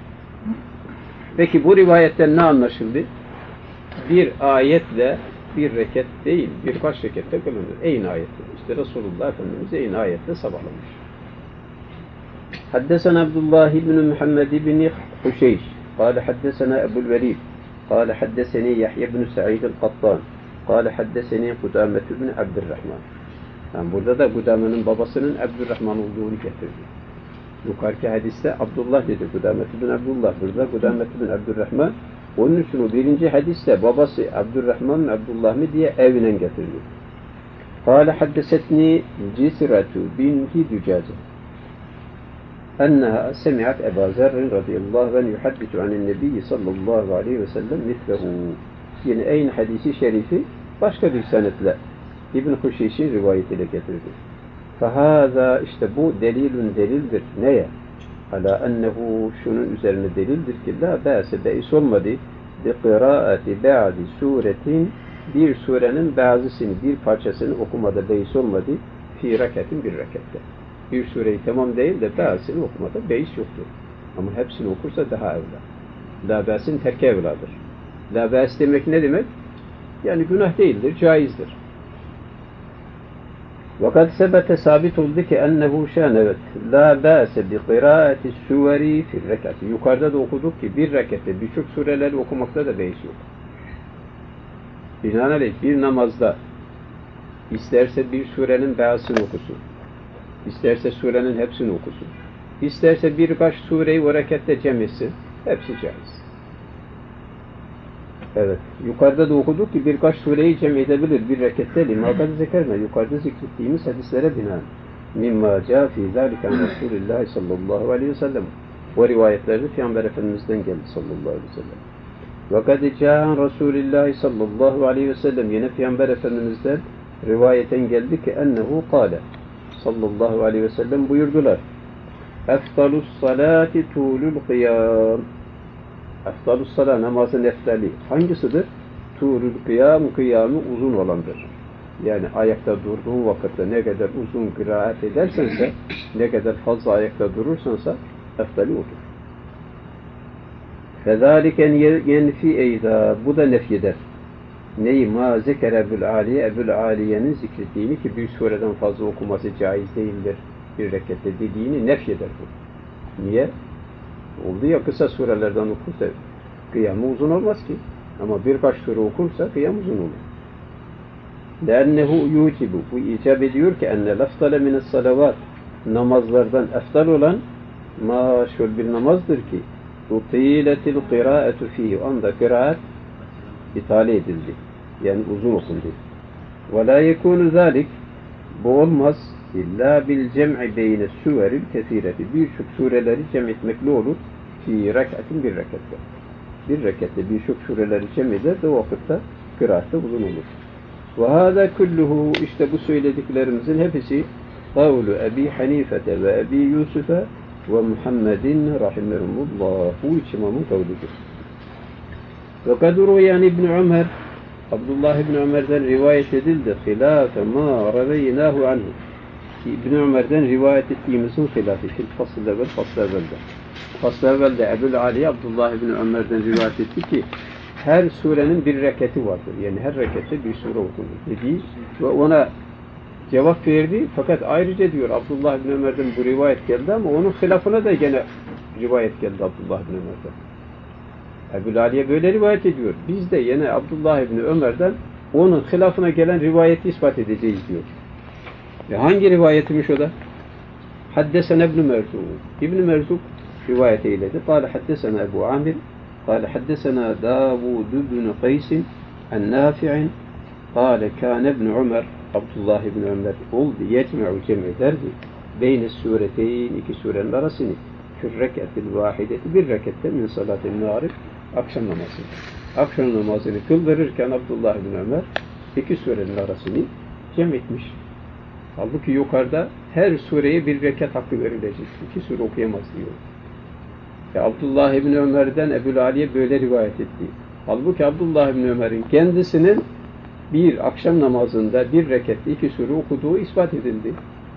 Peki bu rivayetten ne anlaşıldı? Bir ayetle bir rekat değil, birkaç rekatte kılınır. Aynı ayette. İşte Resulullah Efendimiz aynı ayette sabahlamış. حدثنا عبد الله بن محمد بن حشيش قال حدثنا أبو الوليد قال حدثني يحيى بن سعيد القطان قال حدثني قدامة بن عبد الرحمن. Yani burada da Kudame'nin babasının Abdurrahman olduğunu getirdi. Yukarıki hadiste Abdullah dedi, Kudamet bin Abdullah. Burada Kudamet bin Abdurrahman. Onun için o birinci hadiste babası Abdurrahman mı Abdullah mı diye evinen getirdi. قال حدثتني جسرة بنت دجاجة أنها سمعت أبا ذر رضي الله عنه يحدث عن النبي صلى الله عليه وسلم مثله. Yani aynı hadisi şerifi başka bir senetle İbn Huşeş'in rivayetiyle getirdi. فَهَذَا işte bu delilün delildir. Neye? Ala ennehu şunun üzerine delildir ki la ba'se beis olmadı bi kıraati ba'di suretin bir surenin bazısını, bir parçasını okumada beis olmadı fi rekatin bir rekatte. Bir sureyi tamam değil de bazısını okumada beis yoktur. Ama hepsini okursa daha evla. La ba'sin terki evladır. La ba's demek ne demek? Yani günah değildir, caizdir. وَقَدْ سَبَتَ sabit oldu ki ennehu şanevet la ba'se bi kıraati suveri fi rekati. Yukarıda da okuduk ki bir rekatte birçok sureleri okumakta da beis yok. Binaenaleyh bir namazda isterse bir surenin bazısını okusun, isterse surenin hepsini okusun, isterse birkaç sureyi o rekatte cem etsin, hepsi caiz. Evet, yukarıda da okuduk ki birkaç sureyi cem edebilir bir rekatte limâkad zekerna, yukarıda zikrettiğimiz hadislere binaen. Mimma câ fî zâliken Resulullah sallallahu aleyhi ve sellem. O rivayetlerde Peygamber Efendimiz'den geldi sallallahu aleyhi ve sellem. Ve kad câ'an Resulullah sallallahu aleyhi ve sellem, yine Peygamber Efendimiz'den rivayeten geldi ki ennehu kâle sallallahu aleyhi ve sellem buyurdular. Eftalus salâti tûlul kıyâm. Eftalus salat, namazın eftali hangisidir? Tuğrul kıyam, kıyamı uzun olandır. Yani ayakta durduğun vakitte ne kadar uzun kıraat edersense, ne kadar fazla ayakta durursansa eftali odur. Fezaliken yenfi eyda, bu da nefyeder. Neyi? Ma zeker Ebu'l-Aliye'nin zikrettiğini ki bir sureden fazla okuması caiz değildir bir rekatte dediğini nefyeder bu. Niye? Oldu ya kısa surelerden okursa kıyamı uzun olmaz ki. Ama birkaç sure okursa kıyam uzun olur. لَاَنَّهُ يُوْتِبُ bu icap ediyor ki enne leftale mine's-salavat namazlardan eftal olan şöyle bir namazdır ki utiletil kıraatu fihi anda kıraat ithale edildi. Yani uzun okundu. وَلَا يَكُونُ ذَٰلِكِ bu olmaz İlla bil cem'i beyne suveril kesireti. Birçok sureleri cem etmekle olur. Fi rekatin bir rekatte. Bir rekatte birçok sureleri cem eder de o vakitte kıraatte uzun olur. Ve hâzâ kulluhu işte bu söylediklerimizin hepsi kavlu Ebi Hanifete ve Ebi Yusuf'e ve Muhammedin rahimehumullah. Bu üç imamın kavludur. Ve kadru yani İbn Ömer Abdullah İbn Ömer'den rivayet edildi. Hilâfe mâ reveynahu anhu. İbn Ömer'den rivayet ettiğimizin hilafı. Fasl evvelde Ebu'l-Aliye Abdullah İbn Ömer'den rivayet etti ki her surenin bir reketi vardır. Yani her rekette bir sure okunur dediği ve ona cevap verdi. Fakat ayrıca diyor Abdullah İbn Ömer'den bu rivayet geldi ama onun hilafına da gene rivayet geldi Abdullah İbn Ömer'den. Ebu'l-Aliye böyle rivayet ediyor. Biz de yine Abdullah İbn Ömer'den onun hilafına gelen rivayeti ispat edeceğiz diyor. Hangi rivayetmiş o da? Haddesena İbn Merzuk. İbn Merzuk rivayet eyledi. Kâle haddesena Ebu Amir. Kâle haddesena Davud ibn Qaysin an Nafi'in. Kâle kâne İbn Ömer. Abdullah İbn Ömer oldu. Yecme'u cem ederdi. Beyne sureteyn iki surenin arasını. Fir rekatil vahideti bir rekatte min salatil mağrib akşam namazı. Akşam namazını kıldırırken Abdullah İbn Ömer iki surenin arasını cem etmiş. Halbuki yukarıda her sureye bir rekat hakkı verilecek. İki sure okuyamaz diyor. Abdullah İbn Ömer'den Ebu'l-Aliye böyle rivayet etti. Halbuki Abdullah İbn Ömer'in kendisinin bir akşam namazında bir rekatte iki sure okuduğu ispat edildi.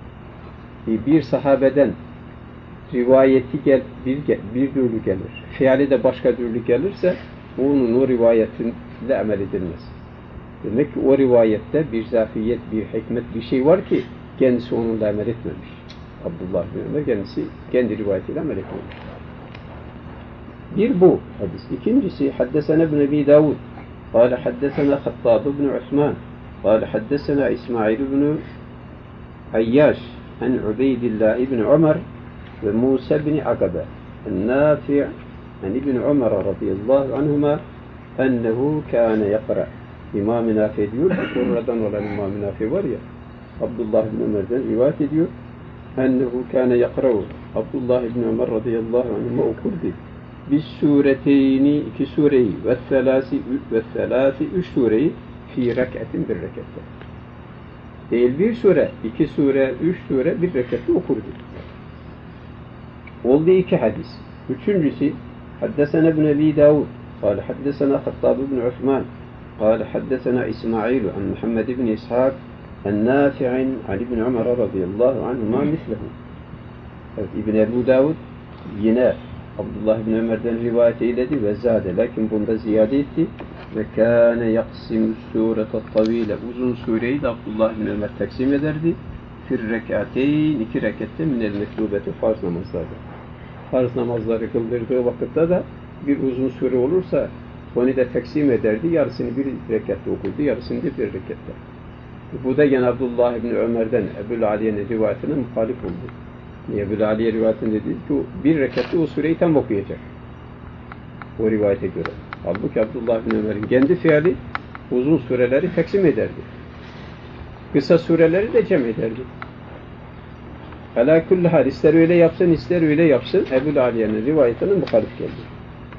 Bir sahabeden rivayeti bir türlü gelir. Fiali de başka türlü gelirse onun o rivayetinle amel edilmez. Demek ki o rivayette bir zafiyet, bir hikmet, bir şey var ki kendisi onunla amel etmemiş. Abdullah bin Ömer kendisi kendi rivayetiyle amel etmemiş. Bir bu hadis. İkincisi haddesena ibn Ebi Davud قال حدثنا خطاب بن عثمان قال حدثنا إسماعيل بن عياش عن عبيد الله بن عمر وموسى بن عقبة النافع عن ابن عمر رضي الله عنهما أنه كان يقرأ İmam-ı Nafi diyor ki sonradan olan İmam-ı Nafi var ya Abdullah bin Ömer'den rivayet ediyor ennehu kâne yakra'u Abdullah bin Ömer radıyallahu anhuma okurdu biz sureteyni iki sureyi ve selâsi üç sureyi fi rek'atin bir rekatte değil bir sure, iki sure, üç sure bir rekatte okurdu. Oldu iki hadis. Üçüncüsü haddesena ibn Ebi Davud قال حدثنا خطاب بن عثمان قال حدثنا إسماعيل عن محمد بن إسحاق النافع عن ابن عمر رضي الله عنهما مثله. İbn Ebu Davud yine Abdullah bin Ömer'den rivayet eyledi ve zade. Lakin bunda ziyade etti. Ve kâne yaksimus sûrete tavîle. Uzun sureyi de Abdullah bin Ömer taksim ederdi. Fir rekâteyn. İki rekatte minel mektûbeti farz namazlarda. Farz namazları kıldırdığı vakitte de bir uzun sure olursa onu da taksim ederdi. Yarısını bir rekatte okurdu. Yarısını da bir rekatte. Bu da yine Abdullah bin Ömer'den Ebu'l Aliye'nin rivayetine muhalif oldu. Niye Ebu'l Aliye rivayetinde dedi ki bir rekatte o sureyi tam okuyacak. O rivayete göre. Halbuki Abdullah bin Ömer'in kendi fiili uzun sureleri taksim ederdi. Kısa sureleri de cem ederdi. Alâ kulli hal ister öyle yapsın ister öyle yapsın Ebu'l Aliye'nin rivayetine muhalif geldi.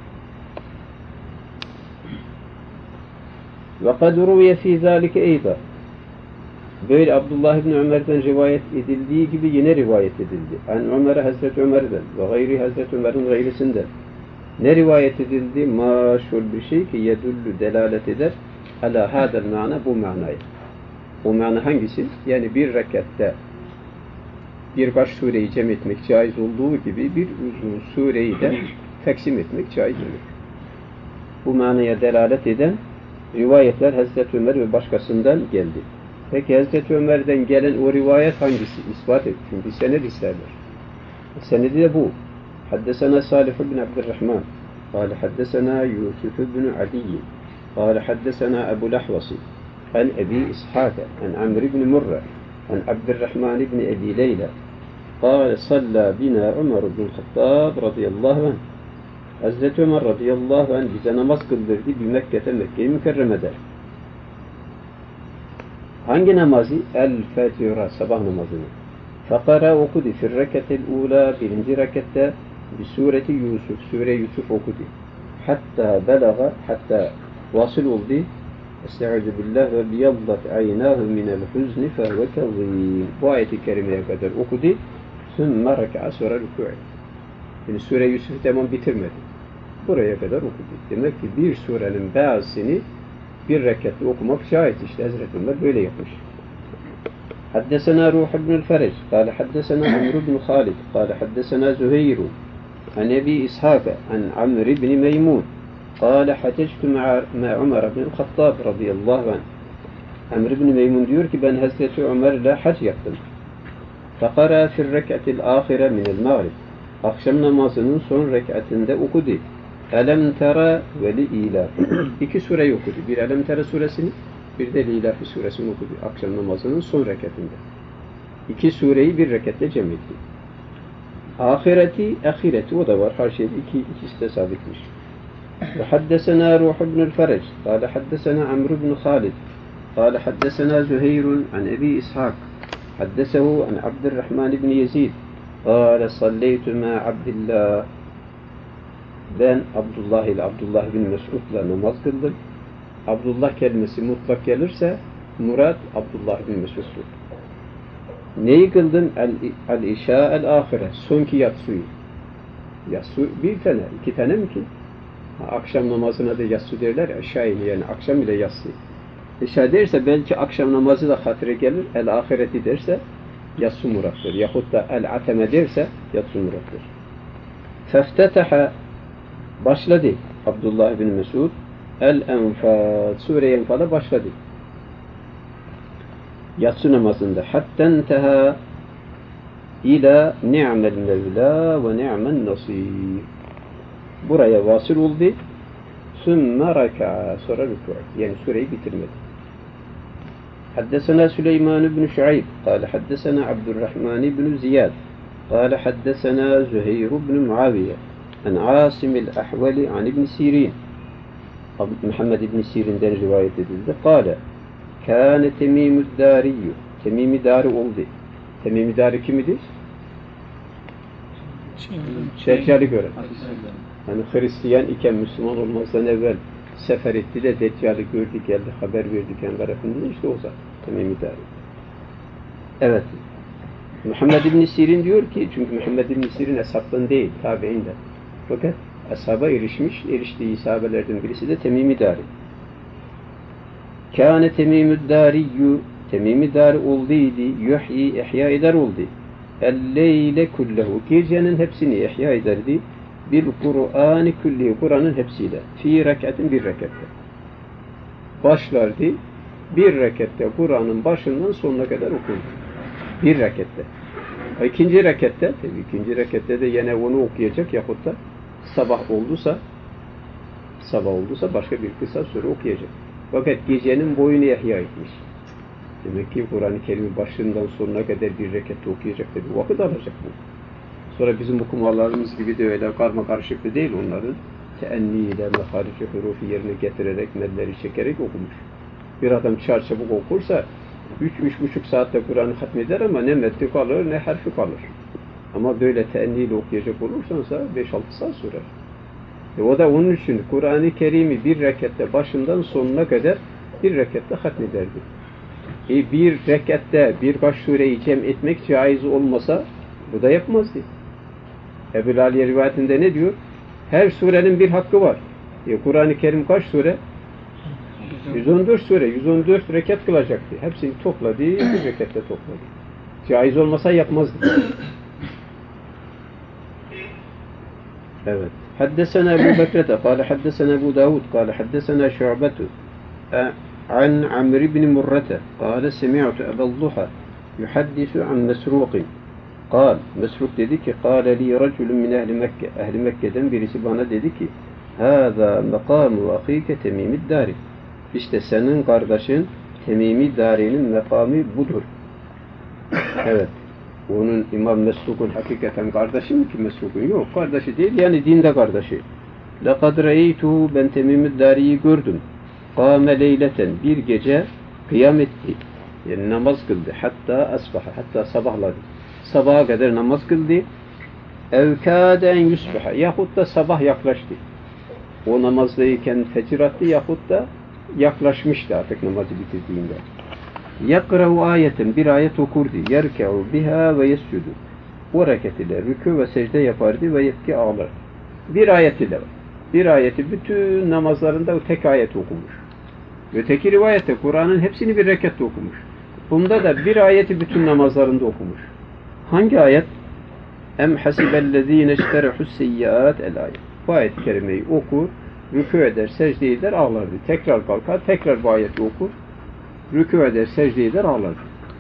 وَقَدْ رُوِيَ ف۪ي ذَٰلِكَ اَيْضًا Böyle Abdullah bin Ömer'den rivayet edildiği gibi yine rivayet edildi. Yani Ömer'e Hazreti Ömer'den ve gayri Hazreti Ömer'in gayrisinden. Ne rivayet edildi? Maşhur bir şey ki yedullu delalet eder. Ala hadel mana bu manaya. O mana hangisi? Yani bir rekatte bir baş sureyi cem etmek caiz olduğu gibi bir uzun sureyi de taksim etmek caiz olur. Bu manaya delalet eden rivayetler Hazreti Ömer ve başkasından geldi. Peki Hazreti Ömer'den gelen o rivayet hangisi? İspat et. Çünkü sened isterler. Senedi de bu. Haddesena Salih bin Abdurrahman. Kâle haddesena Yusuf bin Adiyy. Kâle haddesena Ebu Lahvasi. An Ebi İshâke. An Amr bin Murra. An Abdurrahman bin Ebi Leyla. Kâle sallâ bina Ömer bin Hattab radıyallahu anh. Hazreti Ömer radıyallahu anh bize namaz kıldırdı bir Mekke'te Mekke-i Mükerreme'de. Hangi namazı? El-Fatiha, sabah namazını. Fakara okudu. Fir reketel ula, birinci rekette bir sureti Yusuf, sure Yusuf okudu. Hatta belaga, hatta vasıl oldu. Estaizu billah ve biyallat aynâhu minel huzni fehve kezîm. Bu ayet-i kerimeye kadar okudu. Sümme reka'a sonra rükû etti. Yani sure Yusuf'u tamam bitirmedi. Buraya kadar okudu. Demek ki bir surenin bazısını bir rekatte okumak şahit. İşte Hazreti Ömer böyle yapmış. Haddesena Ruh ibn el-Ferec. Kâle haddesena Amr ibn Khalid. Kâle haddesena Züheyru. An Ebi İshâke. An Amr ibn Meymun. Kâle hacectu ma Ömer ibn el-Hattab radıyallahu anh. Amr ibn Meymun diyor ki ben Hazreti Ömer'le hac yaptım. Fakara fir rek'atil âhire minel mağrib. Akşam namazının son rekatinde okudu. Elem tera ve li ilaf. İki sureyi okudu. Bir Elem tera suresini, bir de Lilafi suresini okudu. Akşam namazının son rekatinde. İki sureyi bir rekatte cem etti. Ahireti o da var. Her şeyde ikisi de sabitmiş. Ve haddesena Ruh ibn el-Ferec. Kâle haddesena Amr ibn Khalid. Kâle haddesena Züheyrun an Ebi İshâk. Haddesehu an Abdurrahman ibn Yezid. Kâle salleytu ma Abdillah. Ben Abdullah bin Mesud'la namaz kıldım. Abdullah kelimesi mutlak gelirse murad Abdullah bin Mesud'dur. Neyi kıldın? El-İşâ el-Ahire. Sonki yatsıyı. Yatsı bir tane, iki tane mi ki? Akşam namazına da yatsı derler ya, aşağı yani akşam ile yatsı. İşâ derse belki akşam namazı da hatıra gelir. El-Ahireti derse yatsı murattır. Yahut da el-Ateme derse yatsı murattır. Feftetaha başladı Abdullah bin Mesud El-Enfal Sure-i Enfal'a başladı. Yatsı namazında hatta enteha İlâ ni'mel mevlâ ve ni'men nasîr. Buraya vasıl oldu. Sümme reka'a. Sonra rükû. Yani sureyi bitirmedi. حدثنا سليمان بن شعيب قال حدثنا عبد الرحمن بن زياد قال حدثنا زهير بن معاوية عن عاصم الأحول عن ابن سيرين محمد بن سيرين'den rivayet edildi. قال كان تميم الداري Temim-i Dari oldu. Temim-i Dari kimidir? Deccal'i gören. Yani Hristiyan iken Müslüman olmazdan evvel sefer etti de Deccal'i gördü geldi haber verdi kendi tarafından işte o zaten Temim-i Dari. Evet. Muhammed İbn Sirin diyor ki çünkü Muhammed İbn Sirin eshabtan değil tabiinden. Fakat ashaba eriştiği sahabelerden birisi de Temim-i Dari. Kâne Temim-i Dariyyü Temim-i Dari olduydu, yuhyi ihya eder oldu. El-leyle kullehu gecenin hepsini ihya ederdi. Bil Kur'an-ı külli Kur'an'ın hepsiyle. Fi rekatin bir rekatte. Başlardı. Bir rekatte Kur'an'ın başından sonuna kadar okurdu. Bir rekatte. İkinci rekatte, tabii ikinci rekatte de yine onu okuyacak yahut da sabah olduysa başka bir kısa süre okuyacak. Fakat gecenin boyunu ihya etmiş. Demek ki Kur'an-ı Kerim'i başından sonuna kadar bir rekatte okuyacak da bir vakit alacak bu. Sonra bizim okumalarımız gibi de öyle karma karışıklı değil onların. Teenniyle, meharici hurufu yerine getirerek, medleri çekerek okumuş. Bir adam çarçabuk okursa 3-3,5 saatte Kur'an'ı hatmeder ama ne metni kalır ne harfi kalır. Ama böyle teenniyle okuyacak olursansa 5-6 saat sürer. O da onun için Kur'an-ı Kerim'i bir rekatte başından sonuna kadar bir rekatte hatmederdi. Bir rekatte birkaç sureyi cem etmek caiz olmasa bu da yapmazdı. Ebu Aliye rivayetinde ne diyor? Her surenin bir hakkı var. Kur'an-ı Kerim kaç sure? 114 sure. 114 rekat kılacaktı. Hepsini topladı, bir rekatte topladı. Caiz olmasa yapmazdı. Evet. Haddesena Ebu Bekrete, kâle haddesena Ebu Davud, kâle haddesena Şu'betu, an Amr ibn Murrete, kâle semi'tu Ebu'l-Duha, yuhaddisu an Mesruqin. Kâl, Mesruk dedi ki, kâle li raculun min ehli Mekke, ehli Mekke'den birisi bana dedi ki, hâzâ mekâmu akîke Temîm-i Dâri. İşte senin kardeşin Temîm-i Dâri'nin mekamı budur. Evet. Onun İmam Mesruk'un hakikaten kardeşi mi ki Mesruk'un? Yok, kardeşi değil, yani dinde kardeşi. لَقَدْ رَيْتُهُ Ben Temîm-i Dâri'yi gördüm. قَامَ leyleten bir gece kıyam etti. Yani namaz kıldı. Hatta asbaha, hatta sabahladı. Sabaha kadar namaz kıldı. اَوْكَادًا يُسْبَحَ Yahut da sabah yaklaştı. O namazdayken fecir attı yahut da yaklaşmıştı artık namazı bitirdiğinde. يَقْرَوْ ayeten bir ayet okurdu. يَرْكَعُ biha ve yescudu. O hareket ile rükû ve secde yapardı ve yetki ağlar. Bir ayet ile var. Bir ayeti bütün namazlarında o tek ayet okumuş. Öteki rivayette Kur'an'ın hepsini bir rekatte okumuş. Bunda da bir ayeti bütün namazlarında okumuş. Hangi ayet? Em hasibellezine işterehus-seyyiat el-ayet. Bu ayet-i kerimeyi okur, rükû eder, secde eder, ağlardı. Tekrar kalkar, tekrar bu ayeti okur, rükû eder, secde eder, ağlardı.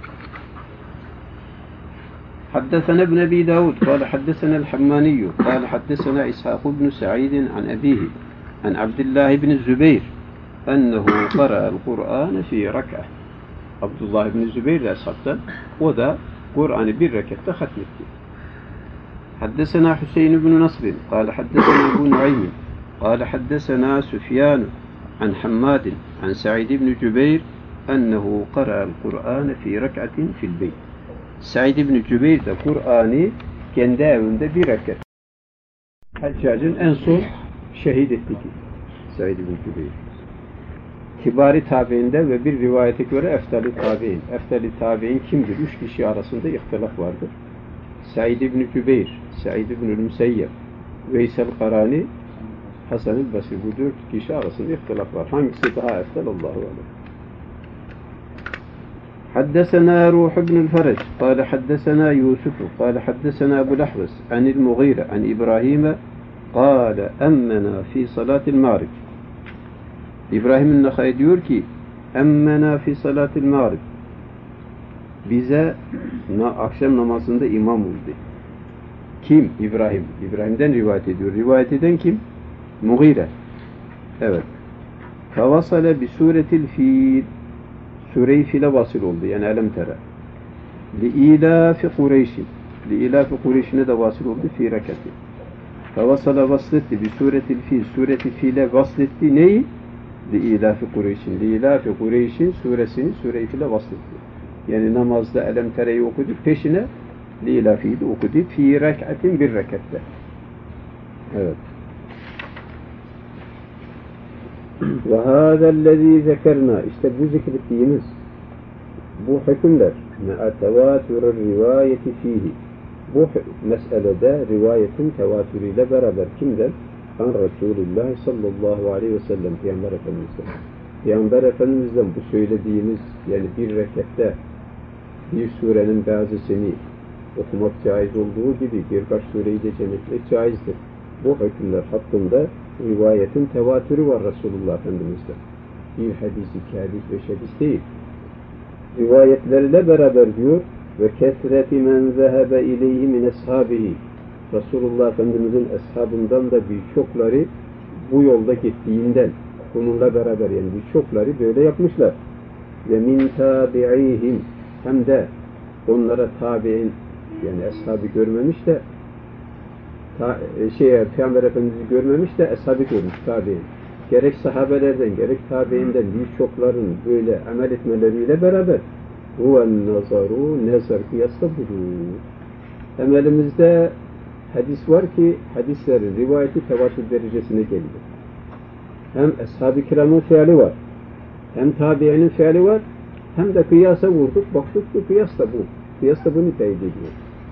حدثنا ابن أبي داود قال حدثنا الحماني قال حدثنا إسحاق بن سعيد عن أبيه عن عبد الله بن الزبير أنه قرأ القرآن في ركعة. Abdullah ibn Zübeyir de ashabtan, o da Kur'an'ı bir rekatte hatmetti. حدثنا حسين بن نصر قال حدثنا أبو نعيم قال حدثنا سفيان عن حماد عن سعيد بن جبير أنه قرأ القرآن في ركعة في البيت. Said ibn Cübeyr de Kur'an'ı kendi evinde bir rekat. Haccac'ın en son şehit ettiği Said ibn Cübeyr. Kibari tabiinde ve bir rivayete göre eftali tabi'in. Eftali tabi'in kimdir? 3 kişi arasında ihtilaf vardır. Said ibn Cübeyr, Said ibn Müseyyep, Veysel Karani, Hasan-ı Basri. Bu 4 kişi arasında ihtilaf var. Hangisi daha eftal? Allahu alem. حدثنا روح بن الفرج قال حدثنا يوسف قال حدثنا أبو الأحوص عن المغيرة عن إبراهيم قال أمنا في صلاة المغرب. İbrahim el-Nakhai diyor ki emmena fi salatil mağrib. bize akşam namazında imam oldu. Kim? İbrahim. İbrahim'den rivayet ediyor. Rivayet eden kim? Mughire. Evet. Fevasale bi suretil fil. Sure-i Fil'e vasıl oldu. Yani Elem Tere. Li-ilafi Kureyş'in. Li-ilafi Kureyş'ine de vasıl oldu. Fi rekati. Fevasale vasletti bi suretil fil. Sureti Fil'e vasletti. Neyi? Li-ilafi Kureyş'in. Li-ilafi Kureyş'in suresini Sure-i Fil'e vasletti. Yani namazda Elem Tere'yi okudu. Peşine Li-ilafi'yi de okudu. Fi rekatin bir rekatte. Evet. Ve hâzellezî zekerna. İşte bu zikrettiğimiz bu hükümler tevatürü rivayeti fihi. Bu meselede rivayetin tevatürüyle beraber kimden? An Resulullah sallallahu aleyhi ve sellem Peygamber Efendimiz'den. Peygamber Efendimiz'den bu söylediğimiz yani bir rekatte bir surenin bazısını okumak caiz olduğu gibi birkaç sureyi de cennetmek caizdir. Bu hükümler hakkında rivayetin tevatürü var Resulullah Efendimiz'den. Bir hadis, iki hadis, beş hadis değil. Rivayetlerle beraber diyor ve kesreti men zehebe ileyhi min eshabihi. Resulullah Efendimiz'in eshabından da birçokları bu yolda gittiğinden bununla beraber yani birçokları böyle yapmışlar. Ve min tabi'ihim hem de onlara tabi'in yani eshabı görmemiş de Peygamber Efendimiz'i görmemiş de eshabı görmüş tabi'in. Gerek sahabelerden gerek tabi'inden birçokların böyle amel etmeleriyle beraber huven nazaru nezar kıyasla budur. Emelimizde hadis var ki hadislerin rivayeti tevatür derecesine geliyor. Hem ashab-ı kiramın fiili var. Hem tabiinin fiili var. Hem de kıyasa vurduk. Baktık ki kıyas da bu. Kıyas da bunu teyit ediyor.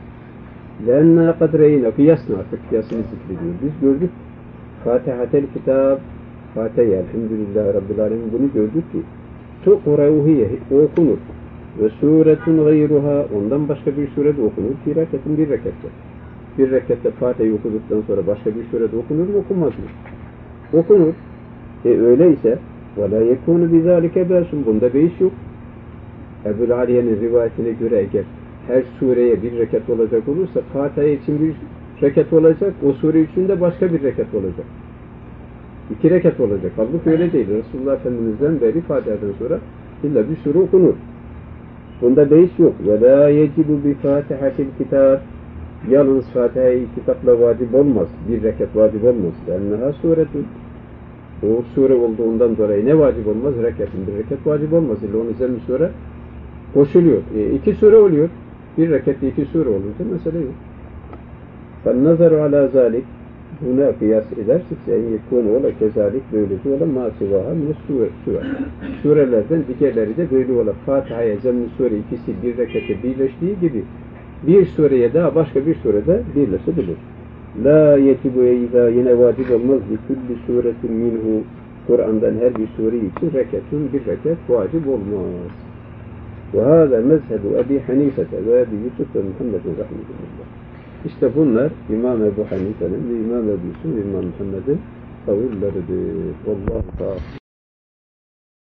لَاَنَّا قَدْرَيْنَا Kıyasını artık kıyasını zikrediyor. Biz gördük. Fatihatel kitab Fatiha elhamdülillah Rabbil Alemin bunu gördük ki tuqra'uhiye okunur. Ve suretun gayruha ondan başka bir surede okunur. Bir rekatin bir rekatte. Bir rekatte Fatiha'yı okuduktan sonra başka bir surede okunur mu okunmaz mı? Okunur. Öyleyse وَلَا يَكُونُ بِذَٰلِكَ بَاسٌ bunda beis yok. Ebu'l Aliye'nin rivayetine göre eğer her sureye bir rekat olacak olursa Fatiha için bir rekat olacak, o sure için de başka bir rekat olacak. İki rekat olacak. Halbuki öyle değil. Resulullah Efendimiz'den beri Fatiha'dan sonra illa bir sure okunur. Bunda beis yok. وَلَا يَجِبُ بِفَاتِحَةِ الْكِتَابِ Yalnız Fatiha'yı kitapla vacip olmaz. Bir rekat vacip olmaz. اَنَّهَا suretun o sure olduğundan dolayı ne vacip olmaz? Rekatın bir rekat vacip olmaz. İlla onun üzerine sure koşuluyor. İki sure oluyor. Bir rekatte iki sure olunca mesele yok. فَالنَّظَرُ عَلَى ذَٰلِكِ Buna kıyas edersek yekûne ola kezalik böylece ola mâsivaha mine sure. Surelerden diğerleri de böyle ola. Fatiha'ya zemin sure ikisi bir rekate birleştiği gibi bir sureye daha başka bir surede birleşebilir. La yetibu eyza yine vacip olmaz bi kulli suretin minhu Kur'an'dan her bir sure için rekatun bir rekat vacip olmaz. Ve hâzâ mezhebu Ebi Hanifete ve Ebi Yusuf ve Muhammed'in rahmetullah. İşte bunlar İmam Ebu Hanife'nin ve İmam Ebu Yusuf ve İmam Muhammed'in kavilleridir. Vallahu ta'ala.